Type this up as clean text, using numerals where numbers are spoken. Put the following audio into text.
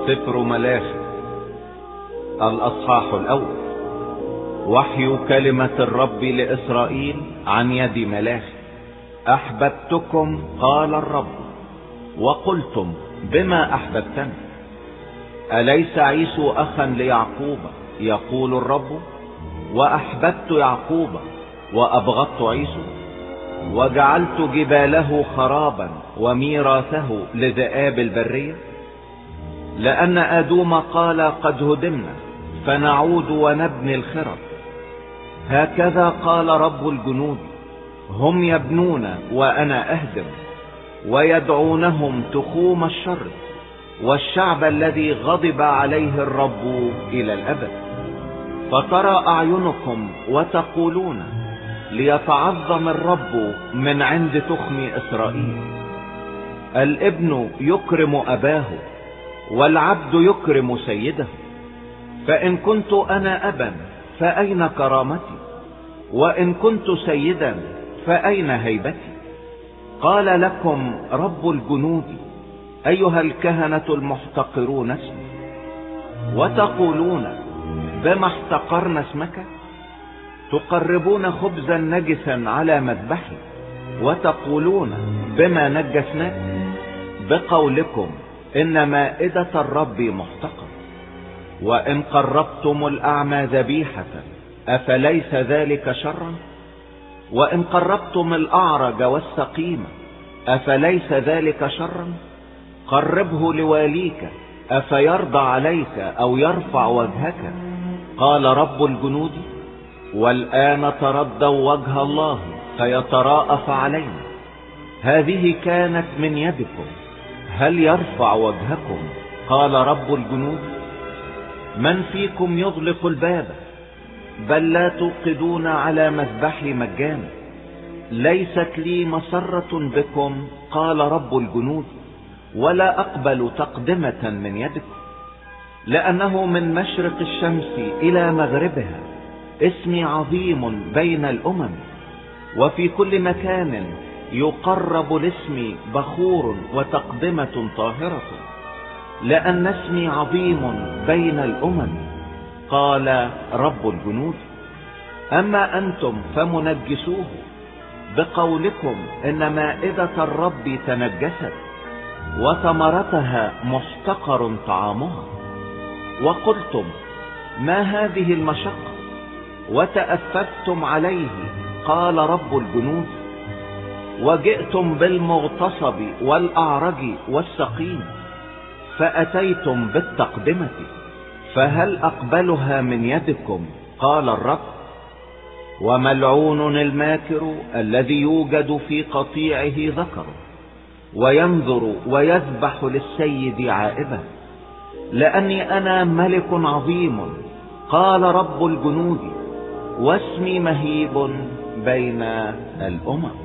سفر ملاخي الأصحاح الأول. وحي كلمة الرب لإسرائيل عن يد ملاخي. أحببتكم قال الرب، وقلتم بما أحببتني؟ أليس عيسو أخا ليعقوب يقول الرب؟ وأحببت يعقوب وأبغضت عيسو، وجعلت جباله خرابا وميراثه لذئاب البرية. لأن أدوم قال قد هدمنا فنعود ونبني الخرب. هكذا قال رب الجنود، هم يبنون وأنا أهدم، ويدعونهم تخوم الشر، والشعب الذي غضب عليه الرب إلى الأبد. فترى أعينكم وتقولون، ليتعظم الرب من عند تخم إسرائيل. الابن يكرم أباه، والعبد يكرم سيده. فإن كنت أنا أبا فأين كرامتي؟ وإن كنت سيدا فأين هيبتي؟ قال لكم رب الجنود، أيها الكهنة المحتقرون اسمي. وتقولون بما احتقرنا اسمك؟ تقربون خبزا نجسا على مذبحي، وتقولون بما نجسناك؟ بقولكم إن مائدة الرب محتقر. وإن قربتم الأعمى ذبيحة أفليس ذلك شرا؟ وإن قربتم الأعرج والسقيم أفليس ذلك شرا؟ قربه لواليك أفيرضى عليك أو يرفع وجهك؟ قال رب الجنود. والآن تردوا وجه الله فيتراءف علينا. هذه كانت من يدكم، هل يرفع وجهكم؟ قال رب الجنود. من فيكم يغلق الباب؟ بل لا توقدون على مذبحي مجانا. ليست لي مسرة بكم، قال رب الجنود، ولا أقبل تقدمة من يدكم. لأنه من مشرق الشمس إلى مغربها اسمي عظيم بين الأمم، وفي كل مكان يقرب لاسمي بخور وتقدمة طاهرة، لأن اسمي عظيم بين الأمم، قال رب الجنود. أما أنتم فمنجسوه بقولكم إن مائدة الرب تنجست، وثمرتها محتقر طعامها. وقلتم ما هذه المشقة؟ وتأففتم عليه، قال رب الجنود. وجئتم بالمغتصب والأعرج والسقيم، فأتيتم بالتقدمة، فهل أقبلها من يدكم؟ قال الرب. وملعون الماكر الذي يوجد في قطيعه ذكر، وينظر ويذبح للسيد عائبا. لأني أنا ملك عظيم، قال رب الجنود، واسمي مهيب بين الأمم.